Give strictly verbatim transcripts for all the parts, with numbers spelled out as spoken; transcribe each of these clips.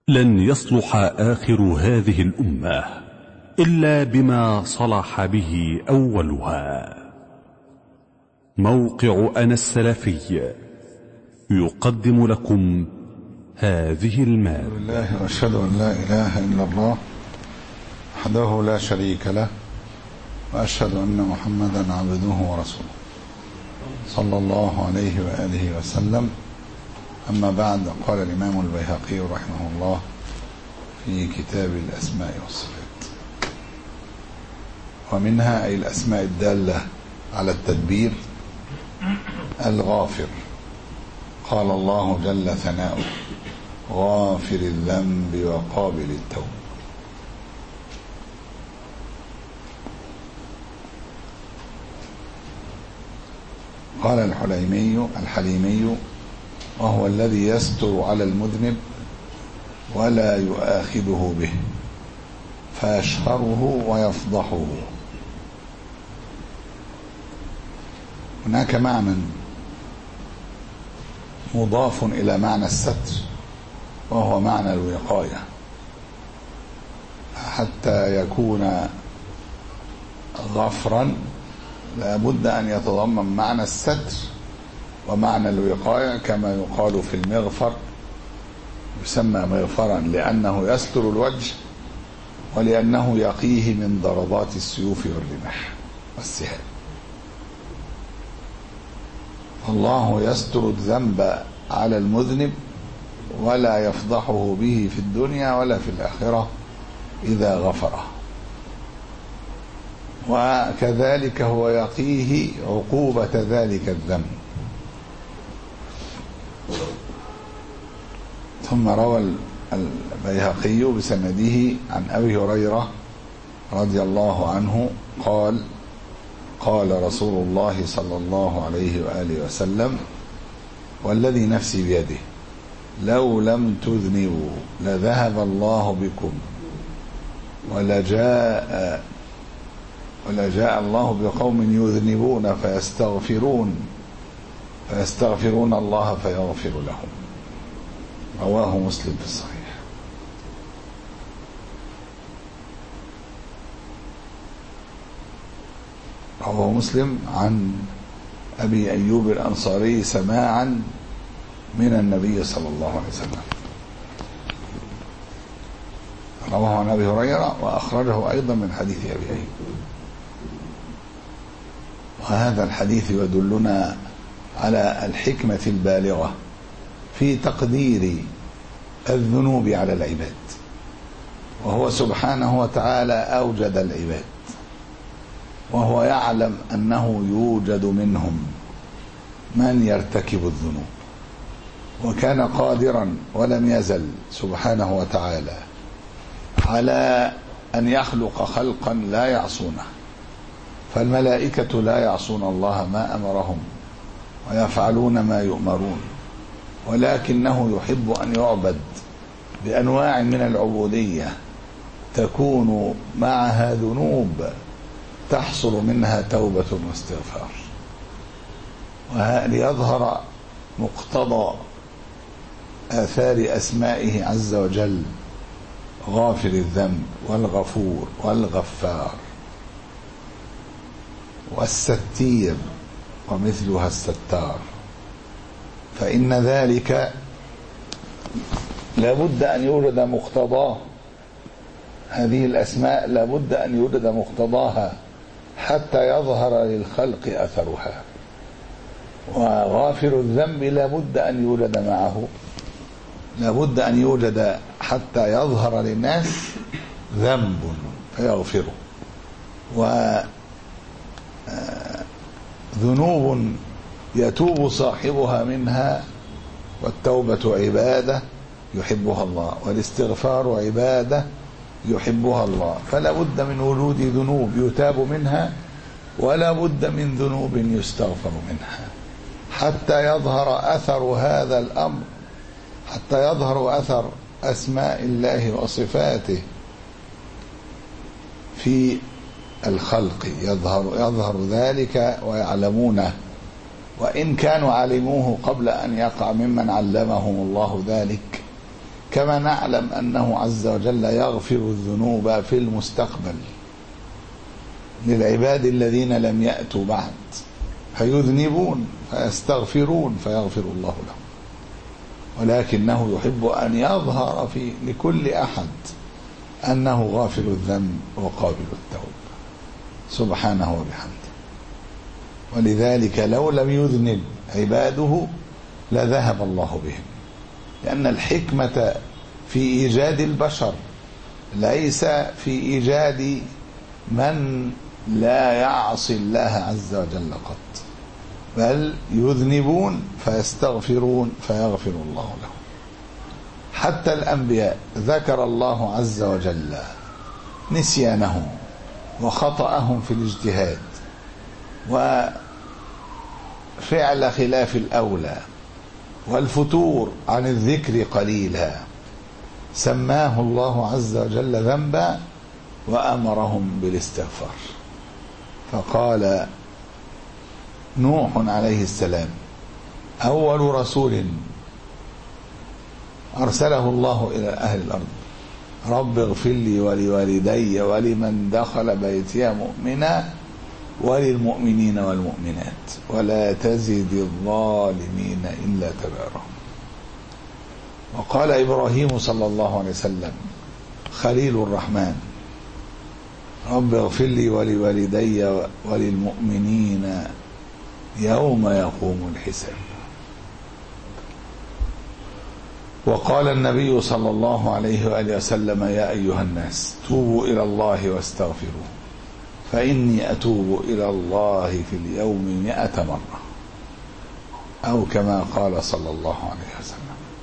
لن يصلح آخر هذه الأمة إلا بما صلح به أولها. موقع أنا السلفي يقدم لكم هذه المادة. الحمد لله وأشهد أن لا إله إلا الله وحده لا شريك له، وأشهد أن محمدا عبده ورسوله صلى الله عليه وآله وسلم. أما بعد، قال الإمام البيهقي رحمه الله في كتاب الأسماء والصفات: ومنها أي الأسماء الدالة على التدبير الغافر. قال الله جل ثناؤه: غافر الذنب وقابل التوب. قال الحليمي الحليمي وهو الذي يستر على المذنب ولا يؤاخذه به فيشهره ويفضحه. هناك معنى مضاف إلى معنى الستر، وهو معنى الوقاية، حتى يكون غفرا لا بد أن يتضمن معنى الستر ومعنى الوقاية، كما يقال في المغفر، يسمى مغفرا لأنه يستر الوجه ولأنه يقيه من ضربات السيوف والرماح والسهام. الله يستر الذنب على المذنب ولا يفضحه به في الدنيا ولا في الآخرة إذا غفره، وكذلك هو يقيه عقوبة ذلك الذنب. ثم روى البيهقي بسنده عن أبي هريرة رضي الله عنه قال: قال رسول الله صلى الله عليه وآله وسلم: والذي نفسي بيده لو لم تذنبوا لذهب الله بكم ولجاء ولجاء الله بقوم يذنبون فيستغفرون فيستغفرون الله فيغفر لهم. رواه مسلم في الصحيح. رواه مسلم عن أبي أيوب الأنصاري سماعا من النبي صلى الله عليه وسلم. رواه عن أبي هريرة وأخرجه أيضا من حديث أبي أيوب. وهذا الحديث يدلنا على الحكمة البالغة في تقدير الذنوب على العباد، وهو سبحانه وتعالى أوجد العباد، وهو يعلم أنه يوجد منهم من يرتكب الذنوب، وكان قادرا ولم يزل سبحانه وتعالى على أن يخلق خلقا لا يعصونه. فالملائكة لا يعصون الله ما أمرهم ويفعلون ما يؤمرون، ولكنه يحب أن يعبد بأنواع من العبودية تكون معها ذنوب تحصل منها توبة واستغفار. وليظهر مقتضى آثار أسمائه عز وجل: غافر الذنب والغفور والغفار والستير ومثلها الستار. فإن ذلك لابد أن يوجد مقتضاه، هذه الأسماء لابد أن يوجد مقتضاها حتى يظهر للخلق أثرها. وغافر الذنب لابد أن يوجد معه، لابد أن يوجد حتى يظهر للناس ذنب فيغفره، وذنوب يتوب صاحبها منها، والتوبة عبادة يحبها الله، والاستغفار عبادة يحبها الله. فلا بد من وجود ذنوب يتاب منها، ولا بد من ذنوب يستغفر منها، حتى يظهر أثر هذا الأمر، حتى يظهر أثر أسماء الله وصفاته في الخلق، يظهر, يظهر ذلك ويعلمونه، وإن كانوا علموه قبل أن يقع ممن علمهم الله ذلك، كما نعلم أنه عز وجل يغفر الذنوب في المستقبل للعباد الذين لم يأتوا بعد، فيذنبون فيستغفرون فيغفر الله لهم، ولكنه يحب أن يظهر في لكل أحد أنه غافل الذنب وقابل التوب سبحانه وبحمده. ولذلك لو لم يذنب عباده لذهب الله بهم، لأن الحكمة في إيجاد البشر ليس في إيجاد من لا يعصي الله عز وجل قط، بل يذنبون فيستغفرون فيغفر الله لهم. حتى الأنبياء ذكر الله عز وجل نسيانهم وخطأهم في الاجتهاد وفعل خلاف الأولى والفتور عن الذكر قليلا، سماه الله عز وجل ذنبا وأمرهم بالاستغفار. فقال نوح عليه السلام أول رسول أرسله الله إلى أهل الأرض: رب اغفر لي ولوالدي ولمن دخل بيتي مؤمنا وللمؤمنين والمؤمنات ولا تزد الظالمين إلا تبارا. وقال إبراهيم صلى الله عليه وسلم خليل الرحمن: رب اغفر لي ولوالدي وللمؤمنين يوم يقوم الحساب. وقال النبي صلى الله عليه وآله وسلم: يا أيها الناس توبوا إلى الله واستغفروه فإني أتوب إلى الله في اليوم مئة مرة، أو كما قال صلى الله عليه وسلم.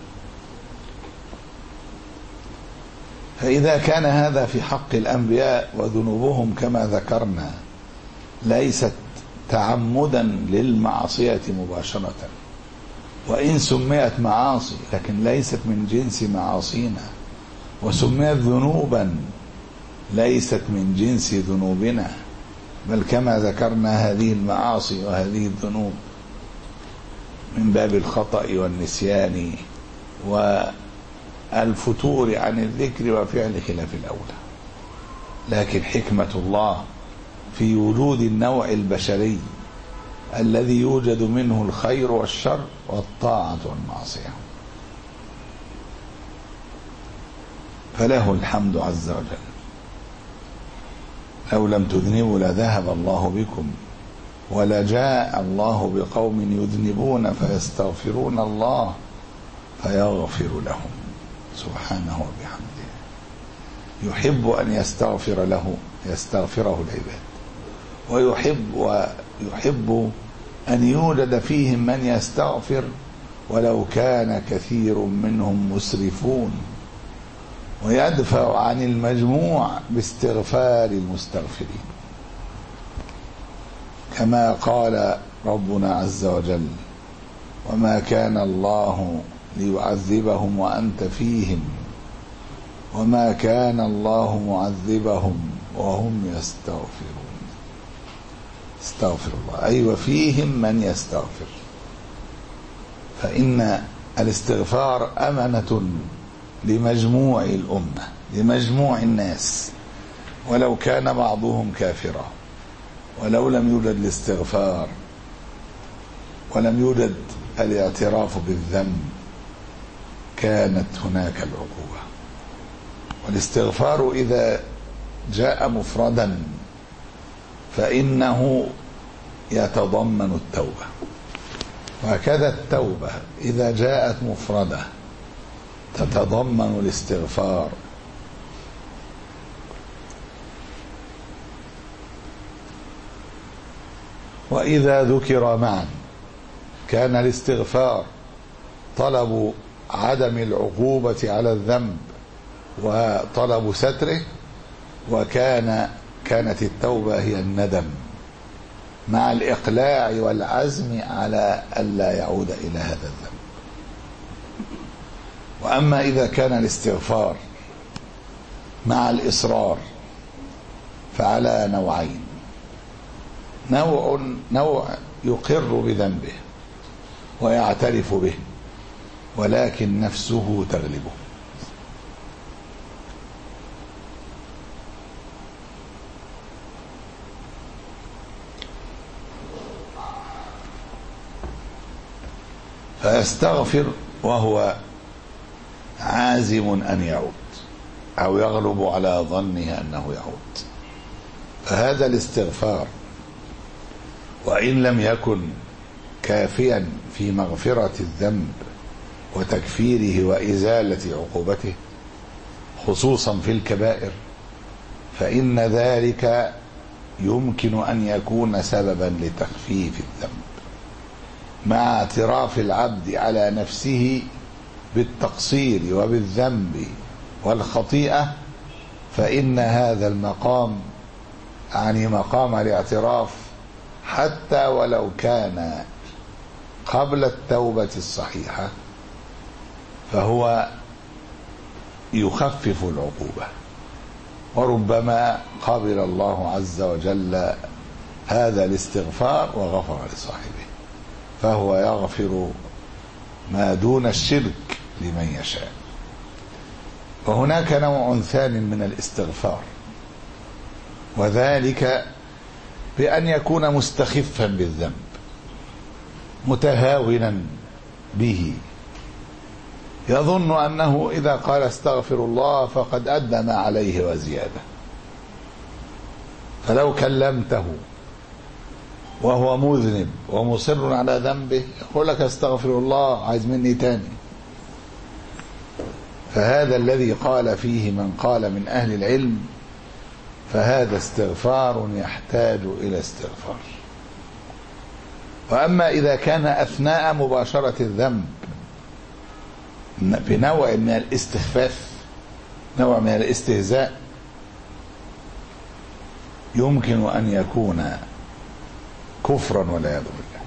فإذا كان هذا في حق الأنبياء وذنوبهم كما ذكرنا ليست تعمدا للمعصية مباشرة، وإن سميت معاصي لكن ليست من جنس معاصينا، وسميت ذنوبا ليست من جنس ذنوبنا، بل كما ذكرنا هذه المعاصي وهذه الذنوب من باب الخطأ والنسيان والفتور عن الذكر وفعل خلاف الأولى. لكن حكمة الله في وجود النوع البشري الذي يوجد منه الخير والشر والطاعة والمعصية، فله الحمد عز وجل. لو لم تذنبوا لذهب الله بكم ولجاء الله بقوم يذنبون فيستغفرون الله فيغفر لهم سبحانه وبحمده. يحب أن يستغفر له يستغفره العباد، ويحب ويحب أن يوجد فيهم من يستغفر ولو كان كثير منهم مسرفون، ويدفع عن المجموع باستغفار المستغفرين، كما قال ربنا عز وجل: وما كان الله ليعذبهم وأنت فيهم وما كان الله معذبهم وهم يستغفرون. استغفر الله أي أيوة وفيهم من يستغفر، فإن الاستغفار أمنة لمجموع الأمة لمجموع الناس، ولو كان بعضهم كافرا، ولو لم يوجد الاستغفار ولم يوجد الاعتراف بالذنب كانت هناك العقوبة. والاستغفار إذا جاء مفردا فإنه يتضمن التوبة، وهكذا التوبة إذا جاءت مفردة تتضمن الاستغفار. وإذا ذكر معا كان الاستغفار طلب عدم العقوبة على الذنب وطلب ستره، وكان كانت التوبة هي الندم مع الإقلاع والعزم على ألا يعود إلى هذا الذنب. وأما إذا كان الاستغفار مع الإصرار فعلى نوعين: نوع نوع يقر بذنبه ويعترف به ولكن نفسه تغلبه، فيستغفر وهو عازم أن يعود أو يغلب على ظنه أنه يعود. فهذا الاستغفار وإن لم يكن كافيا في مغفرة الذنب وتكفيره وإزالة عقوبته خصوصا في الكبائر، فإن ذلك يمكن أن يكون سببا لتخفيف الذنب مع اعتراف العبد على نفسه بالتقصير وبالذنب والخطيئة. فإن هذا المقام يعني مقام الاعتراف حتى ولو كان قبل التوبة الصحيحة فهو يخفف العقوبة، وربما قبل الله عز وجل هذا الاستغفار وغفر لصاحبه، فهو يغفر ما دون الشرك لمن يشاء. وهناك نوع ثاني من الاستغفار، وذلك بأن يكون مستخفا بالذنب متهاونا به، يظن أنه إذا قال استغفر الله فقد أدى ما عليه وزيادة، فلو كلمته وهو مذنب ومصر على ذنبه يقول لك استغفر الله عايز مني تاني. فهذا الذي قال فيه من قال من أهل العلم فهذا استغفار يحتاج إلى استغفار. وأما إذا كان أثناء مباشرة الذنب بنوع من الاستخفاف، نوع من الاستهزاء، يمكن أن يكون كفرا والعياذ بالله.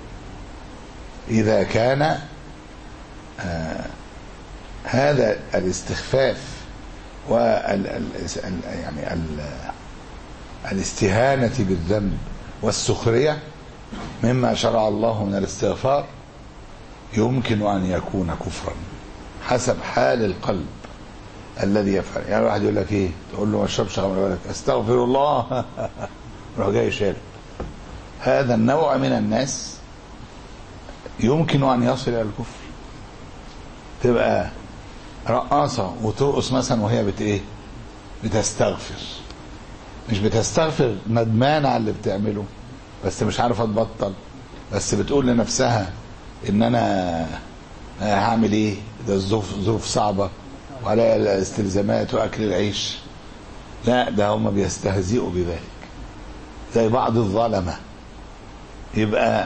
إذا كان آه هذا الاستخفاف وال يعني ال الاستهانة بالذنب والسخرية مما شرع الله من الاستغفار يمكن أن يكون كفرا حسب حال القلب الذي يفعل. يعني واحد يقول لك ايه، تقول له ما اشربش خمر، يقول لك استغفر الله روح جاي شارب. هذا النوع من الناس يمكن أن يصل إلى الكفر. تبقى رقاصة وترقص مثلا وهي بت ايه بتستغفر، مش بتستغفر ندمانة على اللي بتعمله بس مش عارفة تبطل، بس بتقول لنفسها ان انا هعمل ايه، ده الظروف ظروف صعبة وعليها الاستلزامات واكل العيش. لا، ده هم بيستهزئوا بذلك زي بعض الظلمة، يبقى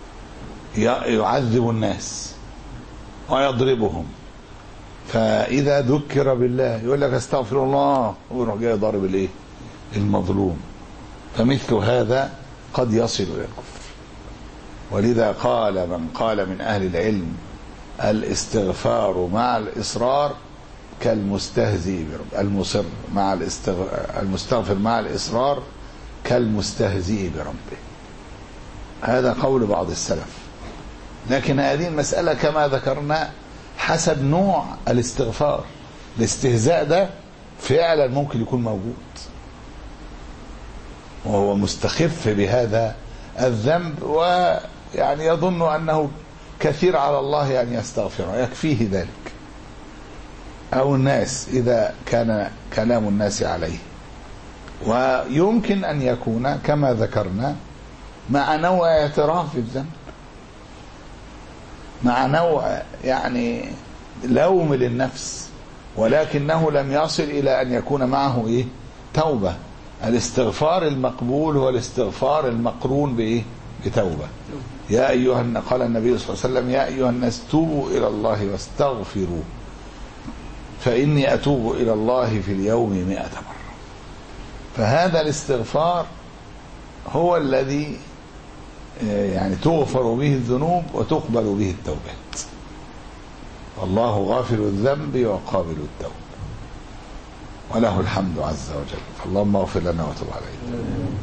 يعذب الناس ويضربهم، فإذا ذكر بالله يقول لك استغفر الله ويروح جاي ضارب الايه المظلوم. فمثل هذا قد يصل إلى الكفر. ولذا قال من قال من أهل العلم الاستغفار مع الإصرار كالمستهزئ برب، المصر مع المستغفر مع الإصرار كالمستهزئ بربه. هذا قول بعض السلف، لكن هذه المسألة كما ذكرنا حسب نوع الاستغفار. الاستهزاء ده فعلا ممكن يكون موجود وهو مستخف بهذا الذنب ويعني يظن أنه كثير على الله أن يستغفره يكفيه ذلك، أو الناس إذا كان كلام الناس عليه. ويمكن أن يكون كما ذكرنا مع نوع اعتراف بالذنب، مع نوع يعني لوم للنفس، ولكنه لم يصل إلى أن يكون معه إيه توبة. الاستغفار المقبول هو الاستغفار المقرون بإيه بتوبة. يا أيها، قال النبي صلى الله عليه وسلم يا أيها الناس توبوا إلى الله واستغفروا فإني أتوب إلى الله في اليوم مئة مرة. فهذا الاستغفار هو الذي يعني تغفر به الذنوب وتقبل به التوبات. والله غافر الذنب وقابل التوب وله الحمد عز وجل. فاللهم اغفر لنا وتب علينا.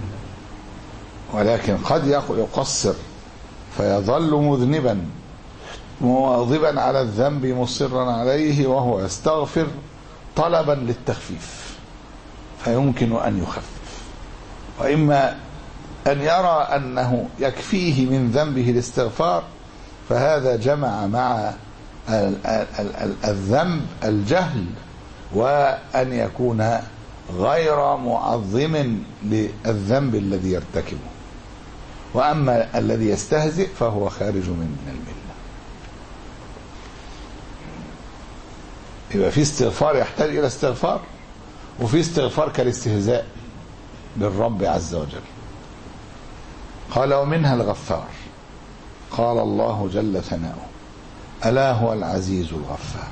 ولكن قد يقصر فيظل مذنبا مواظبا على الذنب مصرا عليه وهو يستغفر طلبا للتخفيف، فيمكن أن يخفف. وإما أن يرى أنه يكفيه من ذنبه الاستغفار فهذا جمع مع الذنب الجهل وأن يكون غير معظم للذنب الذي يرتكبه. وأما الذي يستهزئ فهو خارج من الملة. يبقى في استغفار يحتاج إلى استغفار، وفي استغفار كالاستهزاء بالرب عز وجل. قال ومنها الغفار. قال الله جل ثناؤه ألا هو العزيز الغفار.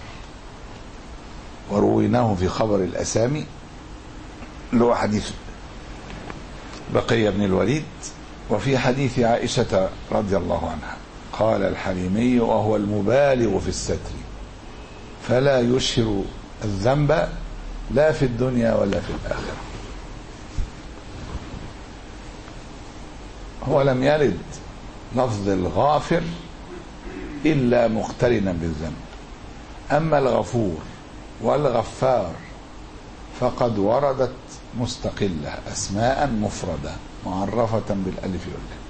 ورويناه في خبر الأسامي اللي هو حديث بقية بن الوليد، وفي حديث عائشة رضي الله عنها قال الحليمي وهو المبالغ في الستر فلا يشهر الذنب لا في الدنيا ولا في الآخرة. هو لم يرد لفظ الغافر إلا مقترنا بالذنب. أما الغفور والغفار فقد وردت مستقلة أسماء مفردة معرفة بالألف واللام.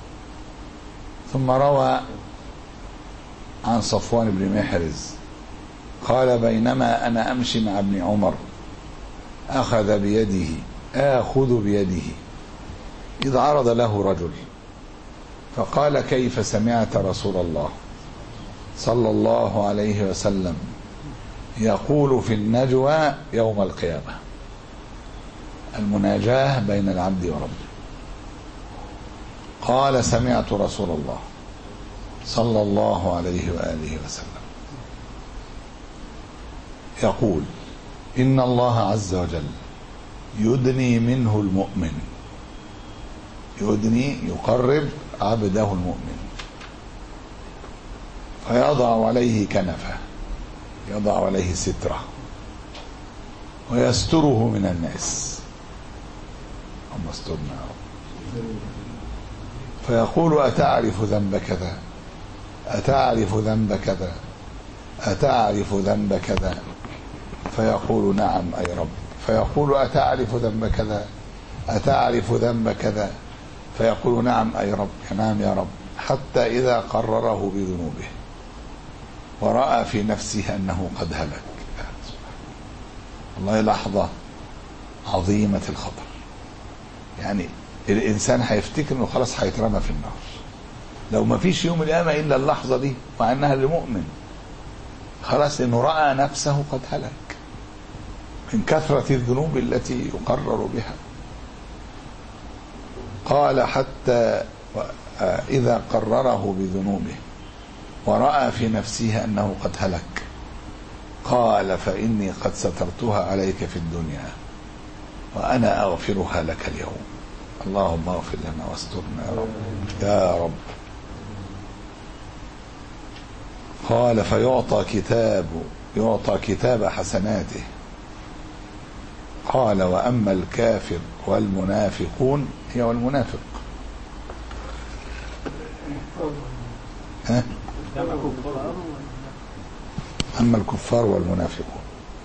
ثم روى عن صفوان بن محرز قال بينما أنا أمشي مع ابن عمر أخذ بيده آخذ بيده إذ عرض له رجل فقال كيف سمعت رسول الله صلى الله عليه وسلم يقول في النجوى يوم القيامة، المناجاة بين العبد وربه. قال سمعت رسول الله صلى الله عليه وآله وسلم يقول إن الله عز وجل يدني منه المؤمن، يدني يقرب عبده المؤمن، فيضع عليه كنفه، يضع عليه ستره ويستره من الناس، اللهم استرنا يا رب. فيقول أتعرف ذنب كذا أتعرف ذنب كذا أتعرف ذنب كذا فيقول نعم أي رب. فيقول أتعرف ذنب كذا أتعرف ذنب كذا فيقول نعم أي رب نعم يا رب، حتى إذا قرره بذنوبه ورأى في نفسه أنه قد هلك. والله لحظة عظيمة الخطر، يعني الإنسان هيفتكر أنه خلاص هيترمى في النار لو ما فيش يوم القيامة إلا اللحظة دي، مع أنها لمؤمن خلاص إنه رأى نفسه قد هلك من كثرة الذنوب التي يقرر بها. قال حتى إذا قرره بذنوبه ورأى في نفسه أنه قد هلك قال فإني قد سترتها عليك في الدنيا وأنا أغفرها لك اليوم، اللهم اغفر لنا واسترنا يا رب يا رب. قال فيعطى كتاب يعطى كتاب حسناته. قال وأما الكافر والمنافقون، هي والمنافق ها؟ أما الكفار والمنافقون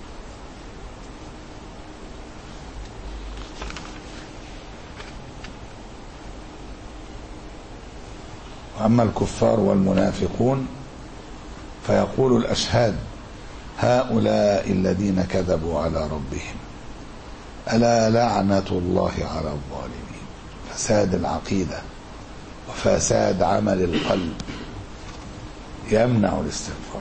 وأما الكفار والمنافقون فيقول الأشهاد هؤلاء الذين كذبوا على ربهم ألا لعنة الله على الظالمين. فساد العقيدة وفساد عمل القلب يمنع الاستغفار.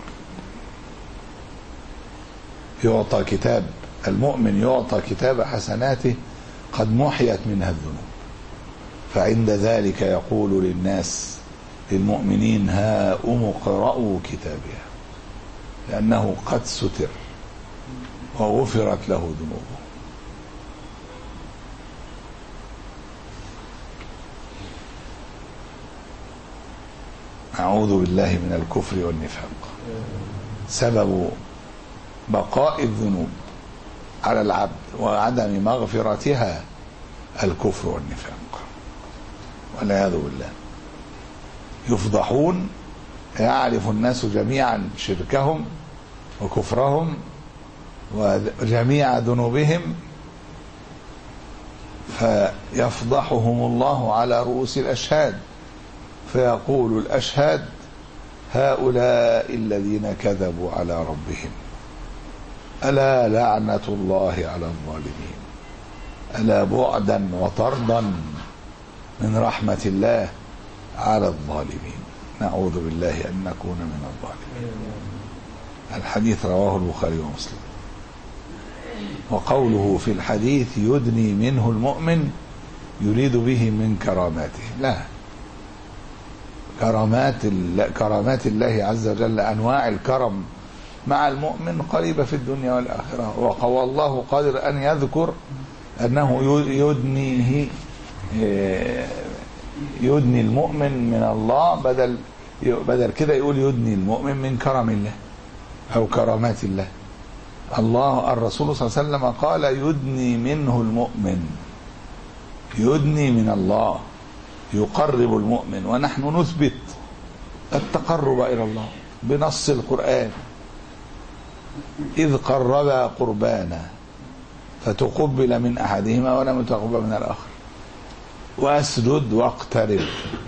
يعطى كتاب المؤمن يعطى كتاب حسناته قد محيت منها الذنوب، فعند ذلك يقول للناس للمؤمنين هاؤم اقرءوا كتابها، لأنه قد ستر وغفرت له ذنوبه. أعوذ بالله من الكفر والنفاق. سبب بقاء الذنوب على العبد وعدم مغفرتها الكفر والنفاق والعياذ بالله. يفضحون، يعرف الناس جميعا شركهم وكفرهم وجميع ذنوبهم، فيفضحهم الله على رؤوس الأشهاد، فيقول الأشهاد هؤلاء الذين كذبوا على ربهم ألا لعنة الله على الظالمين ألا بعدا وطردا من رحمة الله على الظالمين. نعوذ بالله أن نكون من الظالمين. الحديث رواه البخاري ومسلم. وقوله في الحديث يدني منه المؤمن يريد به من كراماته، لا، كرامات كرامات الله عز وجل، أنواع الكرم مع المؤمن قريبة في الدنيا والآخرة. والله قادر أن يذكر أنه يدنيه يدني المؤمن من الله، بدل بدل كده يقول يدني المؤمن من كرم الله أو كرامات الله. الله الرسول صلى الله عليه وسلم قال يدني منه المؤمن، يدني من الله، يقرب المؤمن. ونحن نثبت التقرب إلى الله بنص القرآن: إذ قربا قربانا فتقبل من أحدهما ولم يتقبل من الآخر وأسجد واقترب.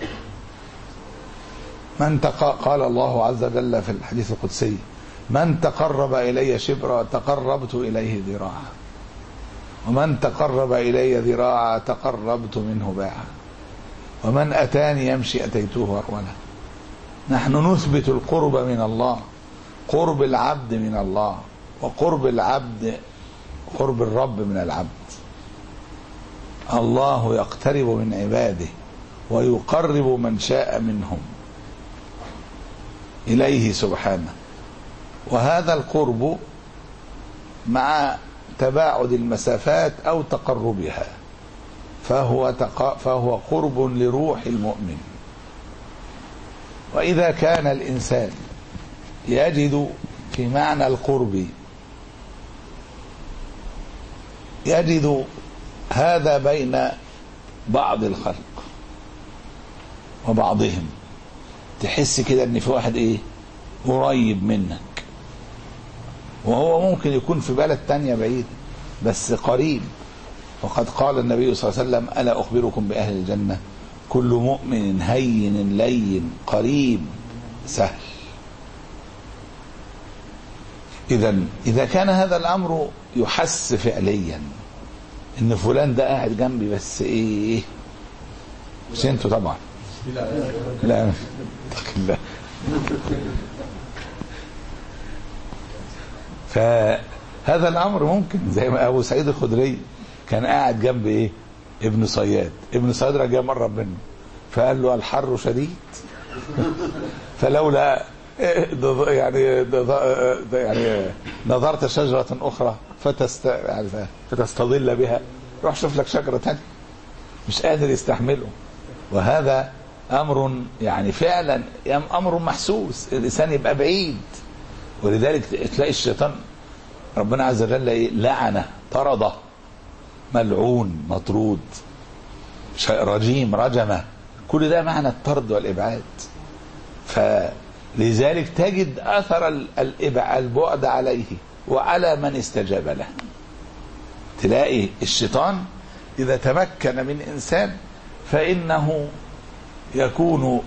من تق... قال الله عز وجل في الحديث القدسي: من تقرب إلي شبرا تقربت إليه ذراعا، ومن تقرب إلي ذراعا تقربت منه باعا، ومن أتاني يمشي أتيته هرولا. نحن نثبت القرب من الله، قرب العبد من الله، وقرب العبد قرب الرب من العبد. الله يقترب من عباده ويقرب من شاء منهم إليه سبحانه. وهذا القرب مع تباعد المسافات أو تقربها، فهو تق... فهو قرب لروح المؤمن. وإذا كان الإنسان يجد في معنى القرب يجد هذا بين بعض الخلق وبعضهم، تحس كده ان في واحد ايه قريب منك، وهو ممكن يكون في بلد تانية بعيد بس قريب. وقد قال النبي صلى الله عليه وسلم: ألا أخبركم بأهل الجنة كل مؤمن هين لين قريب سهل. إذن إذا كان هذا الأمر يحس فعليا إن فلان ده قاعد جنبي بس إيه مش أنتوا طبعا لا لا فهذا الأمر ممكن زي ما أبو سعيد الخدري كان قاعد جنب إيه ابن صياد. ابن صياد رجع مرة منه فقال له: الحر شديد فلولا يعني يعني نظرت شجرة أخرى فتست يعني فتستظل بها، روح شوف لك شجرة تانية. مش قادر يستحمله. وهذا أمر يعني فعلا أمر محسوس، الإنسان يبقى بعيد. ولذلك تلاقي الشيطان ربنا عز وجل لعنه، طرده، ملعون، مطرود، رجيم، رجمه. كل ده معنى الطرد والإبعاد. فلذلك تجد أثر البعد عليه وعلى من استجاب له. تلاقي الشيطان إذا تمكن من إنسان فإنه يكون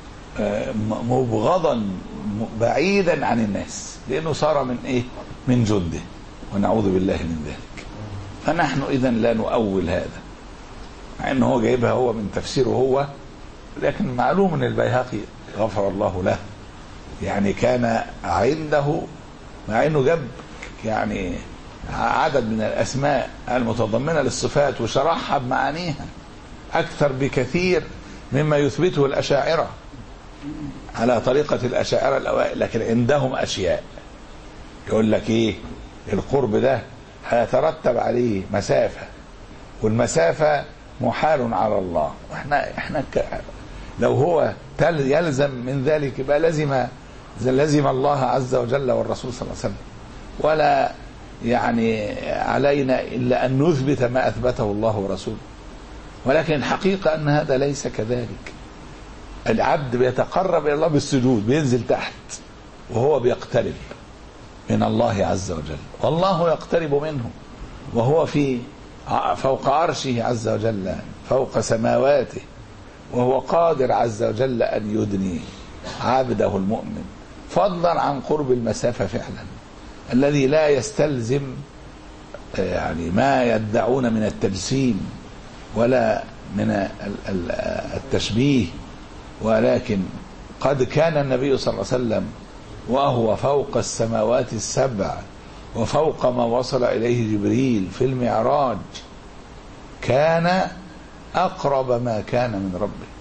مبغضا بعيدا عن الناس، لأنه صار من إيه؟ من جنده، ونعوذ بالله من ذلك. فنحن إذن لا نؤول هذا، مع أنه هو جايبها هو من تفسيره هو، لكن معلوم أن البيهقي غفر الله له يعني كان عنده، مع أنه جاب يعني عدد من الأسماء المتضمنة للصفات وشرحها بمعانيها أكثر بكثير مما يثبته الأشاعرة على طريقة الأشاعرة الأوائل. لكن عندهم أشياء يقول لك إيه؟ القرب ده هيترتب عليه مسافة، والمسافة محال على الله. وإحنا إحنا لو هو يلزم من ذلك يبقى لزم لزم الله عز وجل والرسول صلى الله عليه وسلم، ولا يعني علينا إلا أن نثبت ما أثبته الله ورسوله. ولكن الحقيقة أن هذا ليس كذلك. العبد بيتقرب إلى الله بالسجود، بينزل تحت وهو بيقترب من الله عز وجل، والله يقترب منه وهو في فوق عرشه عز وجل، فوق سماواته، وهو قادر عز وجل أن يدنيه عبده المؤمن، فضلا عن قرب المسافة فعلا الذي لا يستلزم يعني ما يدعون من التجسيم ولا من التشبيه، ولكن قد كان النبي صلى الله عليه وسلم وهو فوق السماوات السبع وفوق ما وصل إليه جبريل في المعراج كان أقرب ما كان من ربه،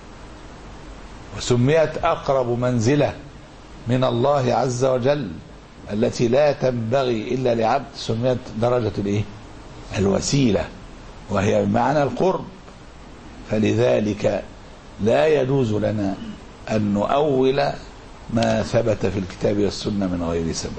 وسميت أقرب منزلة من الله عز وجل التي لا تنبغي إلا لعبد، سميت درجة الإيه؟ الوسيلة، وهي بمعنى القرب. فلذلك لا يجوز لنا أن نؤول ما ثبت في الكتاب والسنة من غير سبب.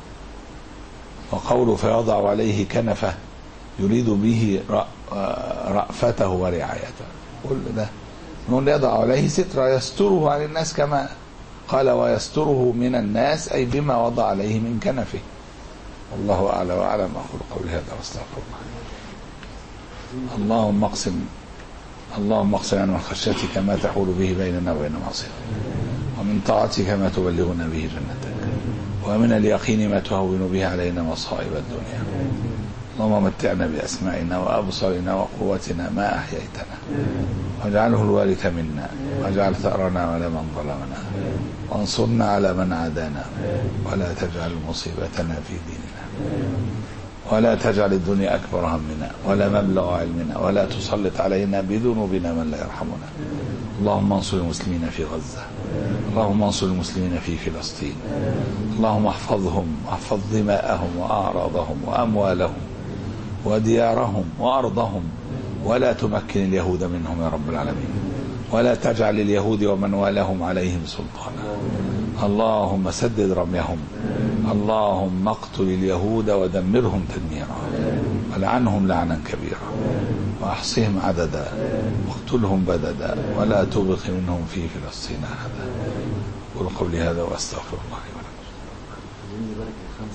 وقوله فيضع عليه كنفه يريد به رأفته ورعايته، كل ده نقول يضع عليه سترة يستره عن الناس، كما قال ويستره من الناس، أي بما وضع عليه من كنفه. والله أعلى وأعلم. أقول قولي هذا واستغفر الله. اللهم اقسم اللهم اقسم عن خشيتك ما تحول به بيننا وبين معصيتك، ومن طاعتك ما تبلغنا به جنتك، ومن اليقين ما تهون به علينا مصائب الدنيا. اللهم متعنا بأسماعنا وأبصارنا وقوتنا ما أحييتنا، واجعله الوارث منا، واجعل ثأرنا على من ظلمنا، وانصرنا على من عادانا، ولا تجعل مصيبتنا في ديننا، ولا تجعل الدنيا أكبر همنا ولا مبلغ علمنا، ولا تسلط علينا بذنوبنا من لا يرحمنا. اللهم انصر المسلمين في غزة، اللهم انصر المسلمين في فلسطين، اللهم احفظهم واحفظ دماءهم وأعراضهم وأموالهم وديارهم وأرضهم، ولا تمكن اليهود منهم يا رب العالمين، ولا تجعل اليهود ومن والاهم عليهم سلطانا. اللهم سدد رميهم، اللهم اقتل اليهود ودمرهم تدميرا، ولعنهم لعنا كبيرا، واحصهم عددا، واقتلهم بددا، ولا تبق منهم في فلسطين احدا. قل قولي هذا واستغفر الله لي ولكم.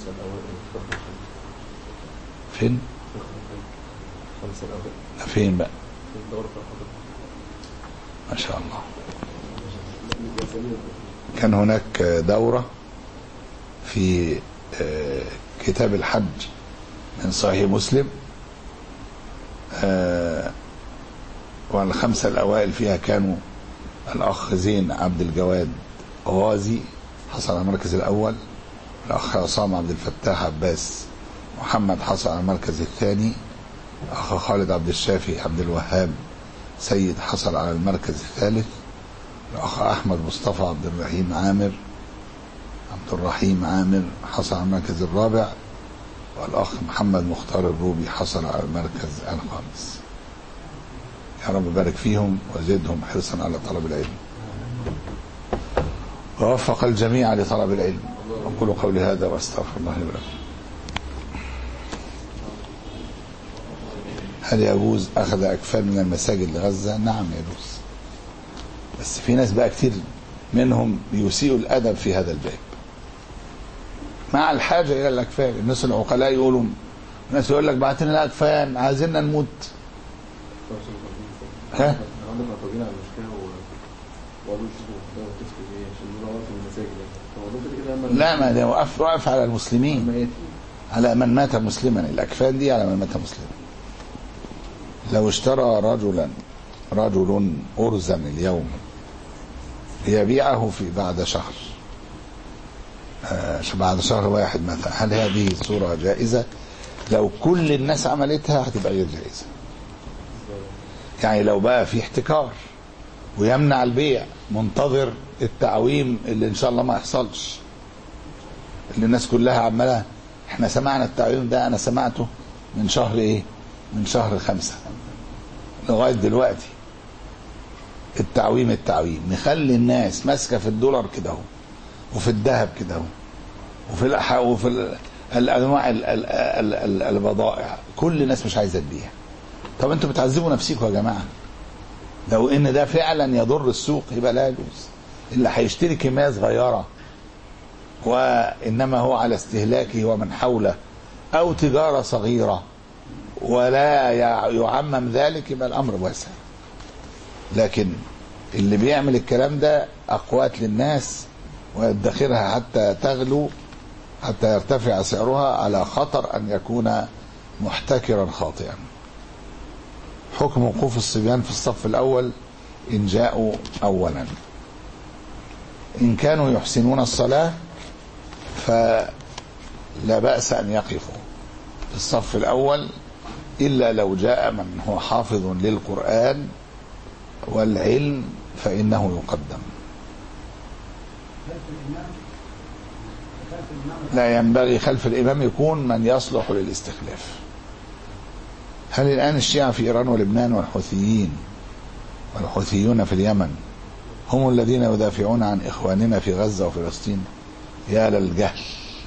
فين؟ فين بقى؟ ما شاء الله. كان هناك دورة في كتاب الحج من صحيح مسلم، والخمسة الأوائل فيها كانوا الأخ زين عبد الجواد غازي حصل على المركز الأول، الأخ عصام عبد الفتاح عباس محمد حصل على المركز الثاني، الأخ خالد عبد الشافي عبد الوهاب سيد حصل على المركز الثالث، الأخ أحمد مصطفى عبد الرحيم عامر عبد الرحيم عامر حصل على المركز الرابع، والأخ محمد مختار الروبي حصل على المركز الخامس. يا رب بارك فيهم وزدهم حرصا على طلب العلم، ووفق الجميع لطلب العلم. أقول قولي هذا واستغفر الله لي ولكم. هل يجوز أخذ أكفان من المساجد لغزة؟ نعم يجوز، بس في ناس بقى كتير منهم بيسيئوا الأدب في هذا الباب مع الحاجة إلى الأكفان. الناس العقلاء يقولوا، الناس يقول لك بعت لنا أكفان عايزيننا نموت. ها؟ لا، ما ده وقف وقف على المسلمين، على من مات مسلما. الأكفان دي على من مات مسلما. لو اشترى رجلا رجل أرزا اليوم ليبيعه في بعد شهر آه بعد شهر واحد مثلا، هل هذه صورة جائزة؟ لو كل الناس عملتها هتبقى غير جائزة. يعني لو بقى في احتكار ويمنع البيع منتظر التعويم اللي ان شاء الله ما يحصلش، اللي الناس كلها عمالها، احنا سمعنا التعويم ده، انا سمعته من شهر ايه من شهر خمسة لغاية دلوقتي. التعويم التعويم نخلي الناس ماسكة في الدولار كده اهو، وفي الذهب كده اهو، وفي الأح... وفي الانواع البضائع، كل الناس مش عايزة تبيع. طب انتوا بتعذبوا نفسيكم يا جماعة. لو ان ده فعلا يضر السوق يبقى لا يجوز. اللي هيشتري كمية صغيرة وانما هو على استهلاكه ومن حوله، او تجارة صغيرة ولا يعمم ذلك، يبقى الامر واسع. لكن اللي بيعمل الكلام ده أقوات للناس ويدخرها حتى تغلو، حتى يرتفع سعرها، على خطر أن يكون محتكرا خاطئا. حكم وقوف الصبيان في الصف الأول إن جاءوا أولا. إن كانوا يحسنون الصلاة فلا بأس أن يقفوا في الصف الأول، إلا لو جاء من هو حافظ للقرآن والعلم فإنه يقدم. لا ينبغي خلف الإمام يكون من يصلح للاستخلاف. هل الآن الشيعة في إيران ولبنان والحوثيين والحوثيون في اليمن هم الذين يدافعون عن إخواننا في غزة وفلسطين؟ يا للجهل.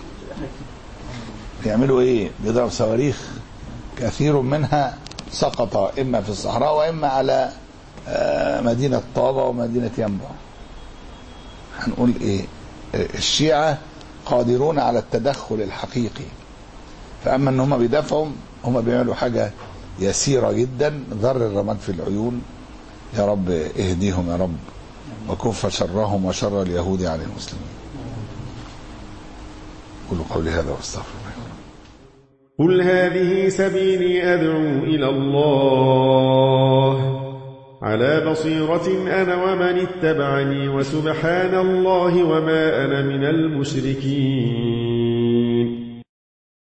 بيعملوا إيه؟ بيضرب صواريخ كثير منها سقط إما في الصحراء وإما على مدينة طابة ومدينة ينبع. هنقول إيه؟ الشيعة قادرون على التدخل الحقيقي، فأما أن هم بيدافعوا، هم بيعملوا حاجة يسيرة جدا، ذر الرماد في العيون. يا رب اهديهم يا رب، وكف شرهم وشر اليهود عن المسلمين. قولوا قولي هذا واستغفر الله. قل هذه سبيلي أدعو إلى الله على بصيرة أنا ومن اتبعني، وسبحان الله وما أنا من المشركين.